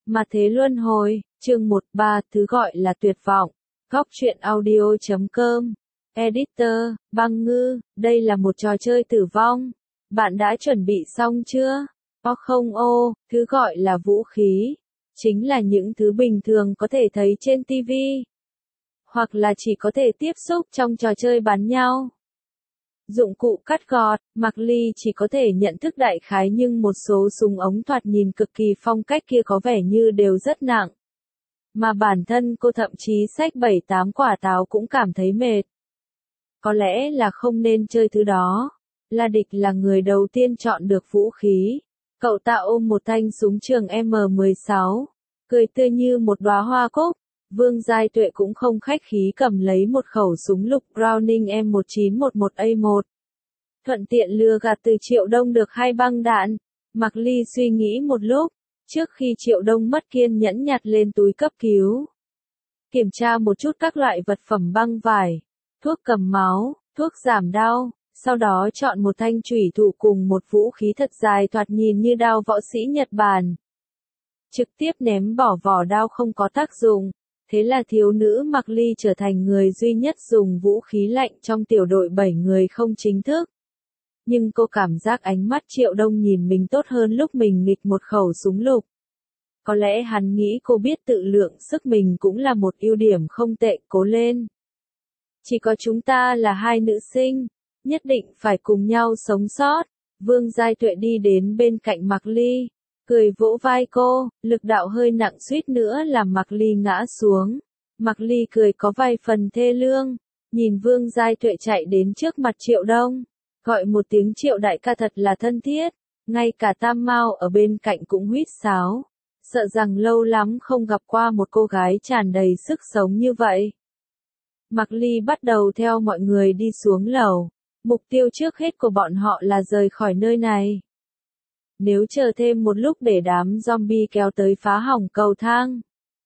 Mà thế luân hồi, chương 13, thứ gọi là tuyệt vọng. Góc truyện audio.com. Editor, Băng Ngư, đây là một trò chơi tử vong. Bạn đã chuẩn bị xong chưa? Không thứ gọi là vũ khí. Chính là những thứ bình thường có thể thấy trên TV. Hoặc là chỉ có thể tiếp xúc trong trò chơi bắn nhau. Dụng cụ cắt gọt, Mạc Ly chỉ có thể nhận thức đại khái nhưng một số súng ống thoạt nhìn cực kỳ phong cách kia có vẻ như đều rất nặng. Mà bản thân cô thậm chí xách 7-8 quả táo cũng cảm thấy mệt. Có lẽ là không nên chơi thứ đó. La Địch là người đầu tiên chọn được vũ khí. Cậu ta ôm một thanh súng trường M16, cười tươi như một đóa hoa cúc. Vương Giai Tuệ cũng không khách khí cầm lấy một khẩu súng lục Browning M1911A1. Thuận tiện lừa gạt từ Triệu Đông được 2 băng đạn. Mạc Ly suy nghĩ một lúc, trước khi Triệu Đông mất kiên nhẫn nhặt lên túi cấp cứu. Kiểm tra một chút các loại vật phẩm băng vải, thuốc cầm máu, thuốc giảm đau, sau đó chọn một thanh chủy thủ cùng một vũ khí thật dài thoạt nhìn như đao võ sĩ Nhật Bản. Trực tiếp ném bỏ vỏ đao không có tác dụng. Thế là thiếu nữ Mạc Ly trở thành người duy nhất dùng vũ khí lạnh trong tiểu đội 7 người không chính thức. Nhưng cô cảm giác ánh mắt Triệu Đông nhìn mình tốt hơn lúc mình nghịch một khẩu súng lục. Có lẽ hắn nghĩ cô biết tự lượng sức mình cũng là một ưu điểm không tệ, cố lên. Chỉ có chúng ta là hai nữ sinh, nhất định phải cùng nhau sống sót. Vương Giai Tuệ đi đến bên cạnh Mạc Ly, cười vỗ vai cô, lực đạo hơi nặng suýt nữa làm Mạc Ly ngã xuống. Mạc Ly cười có vài phần thê lương, nhìn Vương Giai Tuệ chạy đến trước mặt Triệu Đông, gọi một tiếng Triệu đại ca thật là thân thiết, ngay cả Tam Mao ở bên cạnh cũng huýt sáo, sợ rằng lâu lắm không gặp qua một cô gái tràn đầy sức sống như vậy. Mạc Ly bắt đầu theo mọi người đi xuống lầu, mục tiêu trước hết của bọn họ là rời khỏi nơi này. Nếu chờ thêm một lúc để đám zombie kéo tới phá hỏng cầu thang,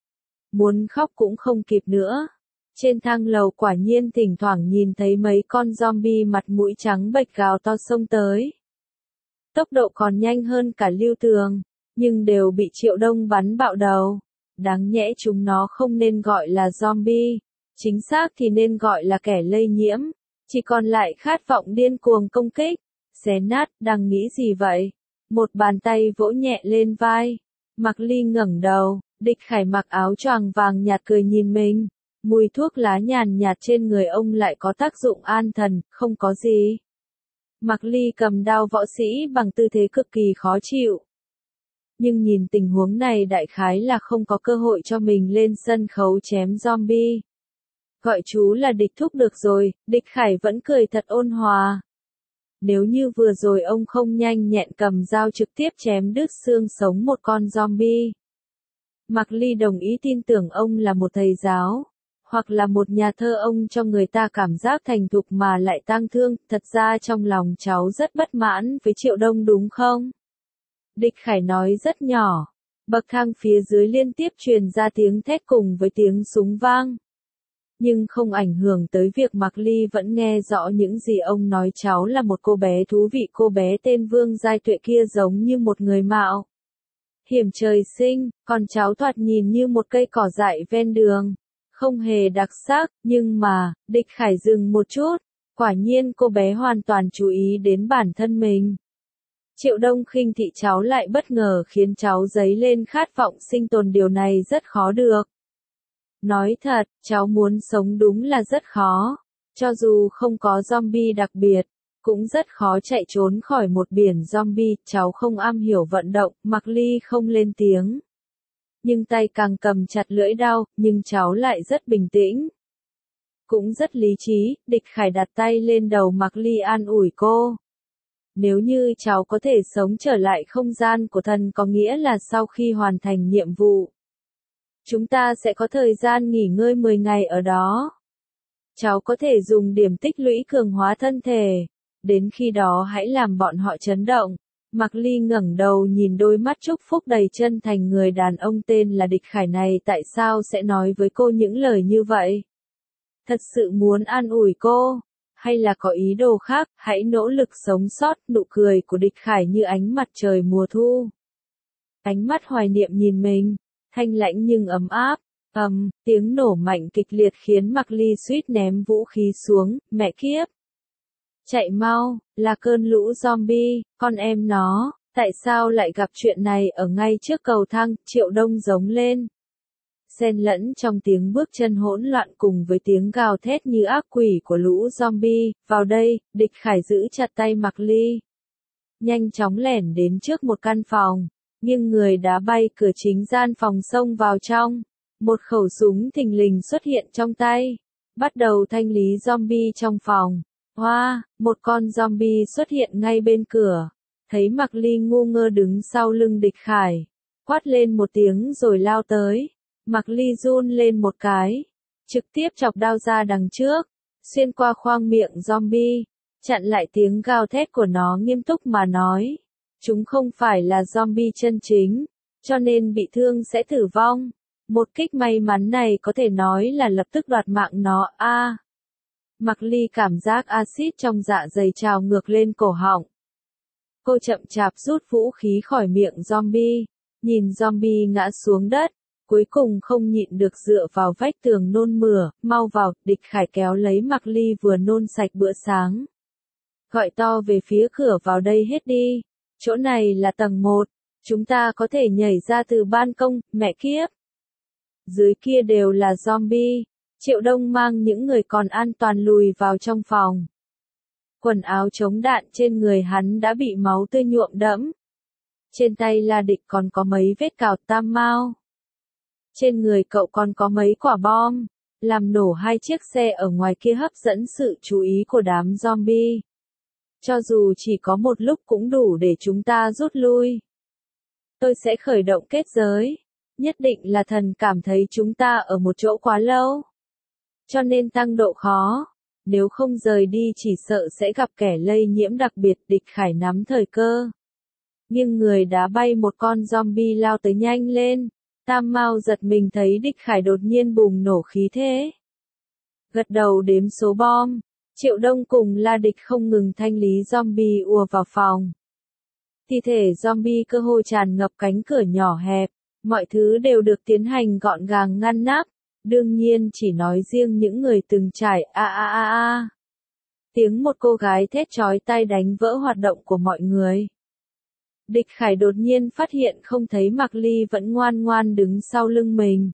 muốn khóc cũng không kịp nữa. Trên thang lầu quả nhiên thỉnh thoảng nhìn thấy mấy con zombie mặt mũi trắng bệch gào to xông tới. Tốc độ còn nhanh hơn cả Lưu Tường, nhưng đều bị Triệu Đông bắn bạo đầu. Đáng nhẽ chúng nó không nên gọi là zombie, chính xác thì nên gọi là kẻ lây nhiễm, chỉ còn lại khát vọng điên cuồng công kích. Xé nát, đang nghĩ gì vậy? Một bàn tay vỗ nhẹ lên vai. Mạc Ly ngẩng đầu, Địch Khải mặc áo choàng vàng nhạt cười nhìn mình. Mùi thuốc lá nhàn nhạt trên người ông lại có tác dụng an thần, không có gì. Mạc Ly cầm đao võ sĩ bằng tư thế cực kỳ khó chịu. Nhưng nhìn tình huống này đại khái là không có cơ hội cho mình lên sân khấu chém zombie. Gọi chú là Địch thúc được rồi, Địch Khải vẫn cười thật ôn hòa. Nếu như vừa rồi ông không nhanh nhẹn cầm dao trực tiếp chém đứt xương sống một con zombie. Mạc Ly đồng ý tin tưởng ông là một thầy giáo, hoặc là một nhà thơ, ông cho người ta cảm giác thành thục mà lại tang thương. Thật ra trong lòng cháu rất bất mãn với Triệu Đông đúng không? Địch Khải nói rất nhỏ. Bậc thang phía dưới liên tiếp truyền ra tiếng thét cùng với tiếng súng vang. Nhưng không ảnh hưởng tới việc Mạc Ly vẫn nghe rõ những gì ông nói. Cháu là một cô bé thú vị, cô bé tên Vương Giai Tuệ kia giống như một người mạo hiểm trời sinh, còn cháu thoạt nhìn như một cây cỏ dại ven đường, không hề đặc sắc. Nhưng mà, Địch Khải dừng một chút, quả nhiên cô bé hoàn toàn chú ý đến bản thân mình. Triệu Đông khinh thị cháu lại bất ngờ khiến cháu dấy lên khát vọng sinh tồn, điều này rất khó được. Nói thật, cháu muốn sống đúng là rất khó. Cho dù không có zombie đặc biệt, cũng rất khó chạy trốn khỏi một biển zombie. Cháu không am hiểu vận động. Mạc Ly không lên tiếng, nhưng tay càng cầm chặt lưỡi đao, nhưng cháu lại rất bình tĩnh, cũng rất lý trí. Địch Khải đặt tay lên đầu Mạc Ly an ủi cô. Nếu như cháu có thể sống trở lại không gian của thần, có nghĩa là sau khi hoàn thành nhiệm vụ, chúng ta sẽ có thời gian nghỉ ngơi 10 ngày ở đó. Cháu có thể dùng điểm tích lũy cường hóa thân thể. Đến khi đó hãy làm bọn họ chấn động. Mạc Ly ngẩng đầu nhìn đôi mắt chúc phúc đầy chân thành người đàn ông tên là Địch Khải này, tại sao sẽ nói với cô những lời như vậy? Thật sự muốn an ủi cô? Hay là có ý đồ khác? Hãy nỗ lực sống sót. Nụ cười của Địch Khải như ánh mặt trời mùa thu. Ánh mắt hoài niệm nhìn mình. Thanh lãnh nhưng ấm áp. Tiếng nổ mạnh kịch liệt khiến Mạc Ly suýt ném vũ khí xuống, mẹ kiếp. Chạy mau, là cơn lũ zombie, con em nó, tại sao lại gặp chuyện này ở ngay trước cầu thang, Triệu Đông giống lên. Xen lẫn trong tiếng bước chân hỗn loạn cùng với tiếng gào thét như ác quỷ của lũ zombie, vào đây, Địch Khải giữ chặt tay Mạc Ly. Nhanh chóng lẻn đến trước một căn phòng, nhưng người đá bay cửa chính gian phòng xông vào trong. Một khẩu súng thình lình xuất hiện trong tay, bắt đầu thanh lý zombie trong phòng. Hoa, một con zombie xuất hiện ngay bên cửa, thấy Mạc Ly ngu ngơ đứng sau lưng Địch Khải, quát lên một tiếng rồi lao tới. Mạc Ly run lên một cái, trực tiếp chọc đao ra đằng trước, xuyên qua khoang miệng zombie, chặn lại tiếng gào thét của nó, nghiêm túc mà nói. Chúng không phải là zombie chân chính, cho nên bị thương sẽ tử vong. Một kích may mắn này có thể nói là lập tức đoạt mạng nó. Mạc Ly cảm giác axit trong dạ dày trào ngược lên cổ họng. Cô chậm chạp rút vũ khí khỏi miệng zombie, nhìn zombie ngã xuống đất, cuối cùng không nhịn được dựa vào vách tường nôn mửa. Mau vào, Địch Khải kéo lấy Mạc Ly vừa nôn sạch bữa sáng. Gọi to về phía cửa, vào đây hết đi, chỗ này là tầng 1, chúng ta có thể nhảy ra từ ban công, mẹ kiếp. Dưới kia đều là zombie. Triệu Đông mang những người còn an toàn lùi vào trong phòng. Quần áo chống đạn trên người hắn đã bị máu tươi nhuộm đẫm. Trên tay La Địch còn có mấy vết cào tam mao. Trên người cậu còn có mấy quả bom, làm nổ 2 chiếc xe ở ngoài kia hấp dẫn sự chú ý của đám zombie. Cho dù chỉ có một lúc cũng đủ để chúng ta rút lui. Tôi sẽ khởi động kết giới. Nhất định là thần cảm thấy chúng ta ở một chỗ quá lâu, cho nên tăng độ khó. Nếu không rời đi chỉ sợ sẽ gặp kẻ lây nhiễm đặc biệt. Địch Khải nắm thời cơ, nhưng người đá bay một con zombie lao tới nhanh lên. Tam Mao giật mình thấy Địch Khải đột nhiên bùng nổ khí thế, gật đầu đếm số bom. Triệu Đông cùng La Địch không ngừng thanh lý zombie ùa vào phòng. Thi thể zombie cơ hồ tràn ngập cánh cửa nhỏ hẹp. Mọi thứ đều được tiến hành gọn gàng ngăn nắp, đương nhiên chỉ nói riêng những người từng trải. Tiếng một cô gái thét chói tai đánh vỡ hoạt động của mọi người. Địch Khải đột nhiên phát hiện không thấy Mạc Ly vẫn ngoan ngoan đứng sau lưng mình.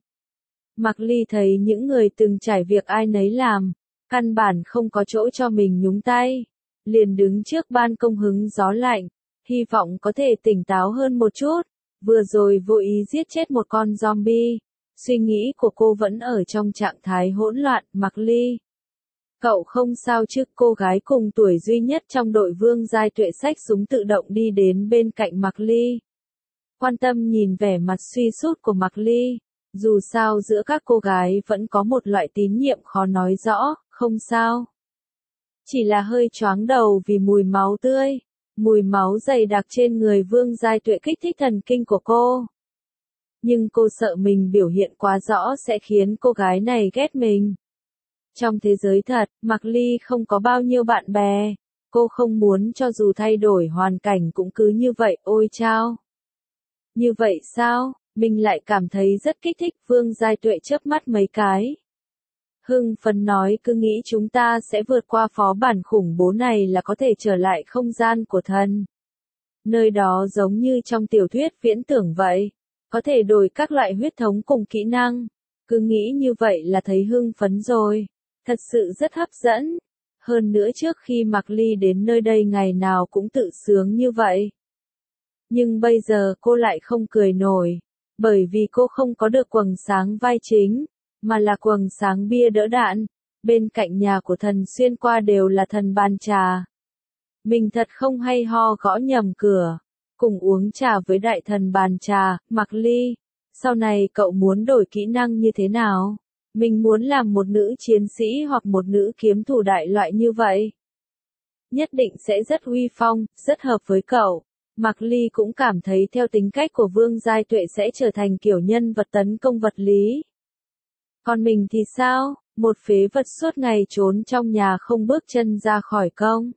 Mạc Ly thấy những người từng trải việc ai nấy làm, căn bản không có chỗ cho mình nhúng tay, liền đứng trước ban công hứng gió lạnh, hy vọng có thể tỉnh táo hơn một chút. Vừa rồi vô ý giết chết một con zombie, suy nghĩ của cô vẫn ở trong trạng thái hỗn loạn. Mạc Ly, cậu không sao chứ? Cô gái cùng tuổi duy nhất trong đội Vương Giai Tuệ xách súng tự động đi đến bên cạnh Mạc Ly. Quan tâm nhìn vẻ mặt suy sút của Mạc Ly, dù sao giữa các cô gái vẫn có một loại tín nhiệm khó nói rõ. Không sao, chỉ là hơi choáng đầu vì mùi máu tươi. Mùi máu dày đặc trên người Vương Giai Tuệ kích thích thần kinh của cô. Nhưng cô sợ mình biểu hiện quá rõ sẽ khiến cô gái này ghét mình. Trong thế giới thật, Mạc Ly không có bao nhiêu bạn bè. Cô không muốn cho dù thay đổi hoàn cảnh cũng cứ như vậy. Ôi chao! Như vậy sao? Mình lại cảm thấy rất kích thích. Vương Giai Tuệ chớp mắt mấy cái. Hưng phấn nói, cứ nghĩ chúng ta sẽ vượt qua phó bản khủng bố này là có thể trở lại không gian của thần. Nơi đó giống như trong tiểu thuyết viễn tưởng vậy, có thể đổi các loại huyết thống cùng kỹ năng. Cứ nghĩ như vậy là thấy hưng phấn rồi, thật sự rất hấp dẫn. Hơn nữa trước khi Mạc Ly đến nơi đây ngày nào cũng tự sướng như vậy. Nhưng bây giờ cô lại không cười nổi, bởi vì cô không có được quầng sáng vai chính, mà là quầng sáng bia đỡ đạn. Bên cạnh nhà của thần xuyên qua đều là thần bàn trà. Mình thật không hay ho gõ nhầm cửa, cùng uống trà với đại thần bàn trà. Mạc Ly, sau này cậu muốn đổi kỹ năng như thế nào? Mình muốn làm một nữ chiến sĩ hoặc một nữ kiếm thủ đại loại như vậy. Nhất định sẽ rất uy phong, rất hợp với cậu. Mạc Ly cũng cảm thấy theo tính cách của Vương Giai Tuệ sẽ trở thành kiểu nhân vật tấn công vật lý. Còn mình thì sao? Một phế vật suốt ngày trốn trong nhà không bước chân ra khỏi công.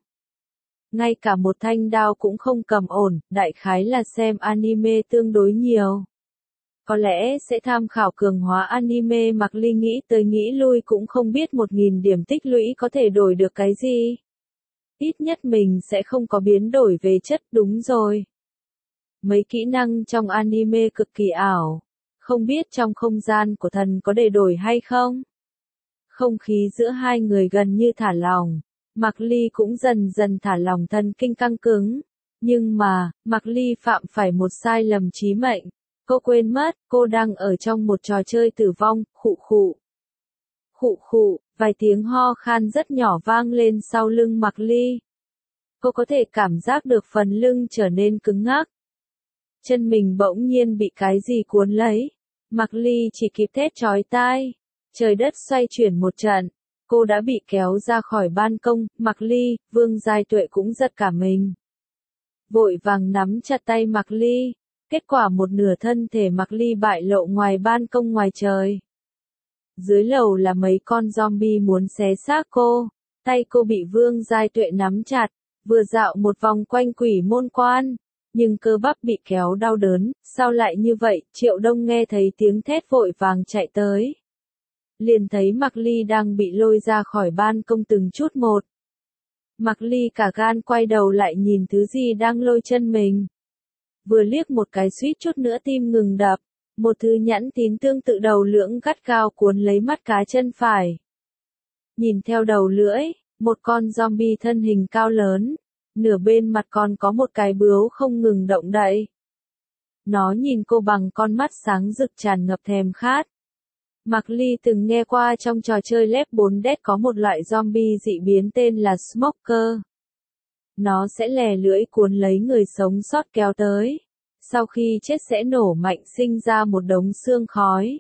Ngay cả một thanh đao cũng không cầm ổn, đại khái là xem anime tương đối nhiều. có lẽ sẽ tham khảo cường hóa anime. Mạc Ly nghĩ tới nghĩ lui cũng không biết 1000 điểm tích lũy có thể đổi được cái gì. Ít nhất mình sẽ không có biến đổi về chất, đúng rồi. Mấy kỹ năng trong anime cực kỳ ảo. Không biết trong không gian của thần có để đổi hay không? Không khí giữa hai người gần như thả lỏng. Mạc Ly cũng dần dần thả lỏng, thần kinh căng cứng. Nhưng mà, Mạc Ly phạm phải một sai lầm chí mệnh. Cô quên mất, cô đang ở trong một trò chơi tử vong, khụ khụ. Khụ khụ, vài tiếng ho khan rất nhỏ vang lên sau lưng Mạc Ly. Cô có thể cảm giác được phần lưng trở nên cứng ngắc. Chân mình bỗng nhiên bị cái gì cuốn lấy. Mạc Ly chỉ kịp thét chói tai. Trời đất xoay chuyển một trận. Cô đã bị kéo ra khỏi ban công. Mạc Ly, Vương Giai Tuệ cũng giật cả mình. Vội vàng nắm chặt tay Mạc Ly. Kết quả một nửa thân thể Mạc Ly bại lộ ngoài ban công ngoài trời. Dưới lầu là mấy con zombie muốn xé xác cô. Tay cô bị Vương Giai Tuệ nắm chặt. Vừa dạo một vòng quanh quỷ môn quan. Nhưng cơ bắp bị kéo đau đớn. Sao lại như vậy? Triệu Đông nghe thấy tiếng thét vội vàng chạy tới. Liền thấy Mạc Ly đang bị lôi ra khỏi ban công từng chút một. Mạc Ly cả gan quay đầu lại nhìn thứ gì đang lôi chân mình. Vừa liếc một cái suýt chút nữa tim ngừng đập. Một thứ nhẵn tín tương tự đầu lưỡng gắt gao cuốn lấy mắt cá chân phải. Nhìn theo đầu lưỡi, một con zombie thân hình cao lớn. Nửa bên mặt còn có một cái bướu không ngừng động đậy. Nó nhìn cô bằng con mắt sáng rực tràn ngập thèm khát. Mạc Ly từng nghe qua trong trò chơi Left 4 Dead có một loại zombie dị biến tên là Smoker. Nó sẽ lè lưỡi cuốn lấy người sống sót kéo tới. Sau khi chết sẽ nổ mạnh sinh ra một đống xương khói.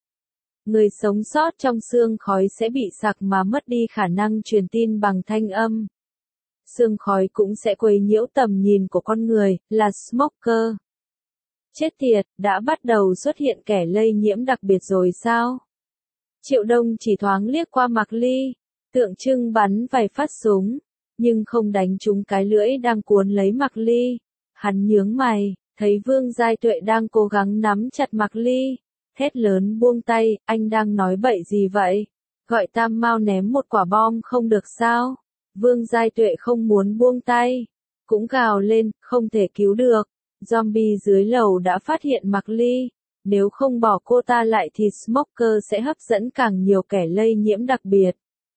Người sống sót trong xương khói sẽ bị sặc mà mất đi khả năng truyền tin bằng thanh âm. Xương khói cũng sẽ quấy nhiễu tầm nhìn của con người, là Smoker. Chết tiệt, đã bắt đầu xuất hiện kẻ lây nhiễm đặc biệt rồi sao? Triệu Đông chỉ thoáng liếc qua Mạc Ly, tượng trưng bắn vài phát súng, nhưng không đánh trúng cái lưỡi đang cuốn lấy Mạc Ly. Hắn nhướng mày, thấy Vương Giai Tuệ đang cố gắng nắm chặt Mạc Ly, thét lớn buông tay, anh đang nói bậy gì vậy? Gọi Tam Mao ném một quả bom không được sao? Vương Giai Tuệ không muốn buông tay, cũng gào lên, không thể cứu được. Zombie dưới lầu đã phát hiện Mạc Ly, nếu không bỏ cô ta lại thì Smoker sẽ hấp dẫn càng nhiều kẻ lây nhiễm đặc biệt.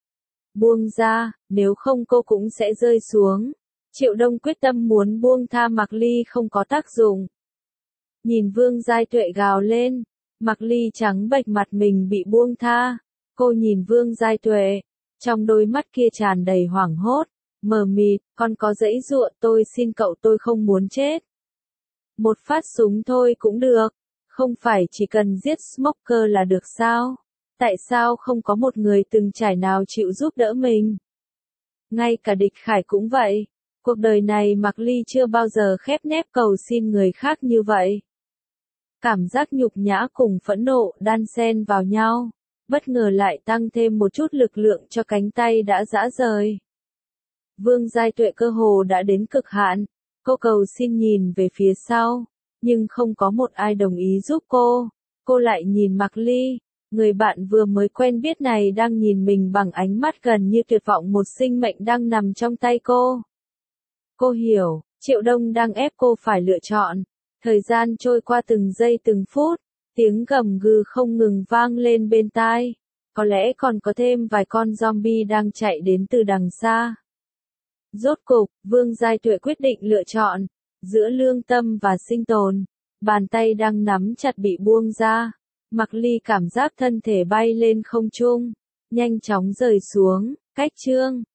Buông ra, nếu không cô cũng sẽ rơi xuống. Triệu Đông quyết tâm muốn buông tha Mạc Ly không có tác dụng. Nhìn Vương Giai Tuệ gào lên, Mạc Ly trắng bệch mặt mình bị buông tha. Cô nhìn Vương Giai Tuệ, trong đôi mắt kia tràn đầy hoảng hốt, mờ mịt, con có giãy giụa, tôi xin cậu, tôi không muốn chết. Một phát súng thôi cũng được, không phải chỉ cần giết Smoker là được sao? Tại sao không có một người từng trải nào chịu giúp đỡ mình? Ngay cả Địch Khải cũng vậy, cuộc đời này Mạc Ly chưa bao giờ khép nép cầu xin người khác như vậy. Cảm giác nhục nhã cùng phẫn nộ đan xen vào nhau, bất ngờ lại tăng thêm một chút lực lượng cho cánh tay đã rã rời. Vương Giai Tuệ cơ hồ đã đến cực hạn. Cô cầu xin nhìn về phía sau, nhưng không có một ai đồng ý giúp cô. Cô lại nhìn Mạc Ly, người bạn vừa mới quen biết này đang nhìn mình bằng ánh mắt gần như tuyệt vọng, một sinh mệnh đang nằm trong tay cô. Cô hiểu, Triệu Đông đang ép cô phải lựa chọn. Thời gian trôi qua từng giây từng phút, tiếng gầm gừ không ngừng vang lên bên tai. Có lẽ còn có thêm vài con zombie đang chạy đến từ đằng xa. Rốt cục, Vương Giai Tuệ quyết định lựa chọn, giữa lương tâm và sinh tồn. Bàn tay đang nắm chặt bị buông ra. Mạc Ly cảm giác thân thể bay lên không trung, nhanh chóng rơi xuống. Cách chương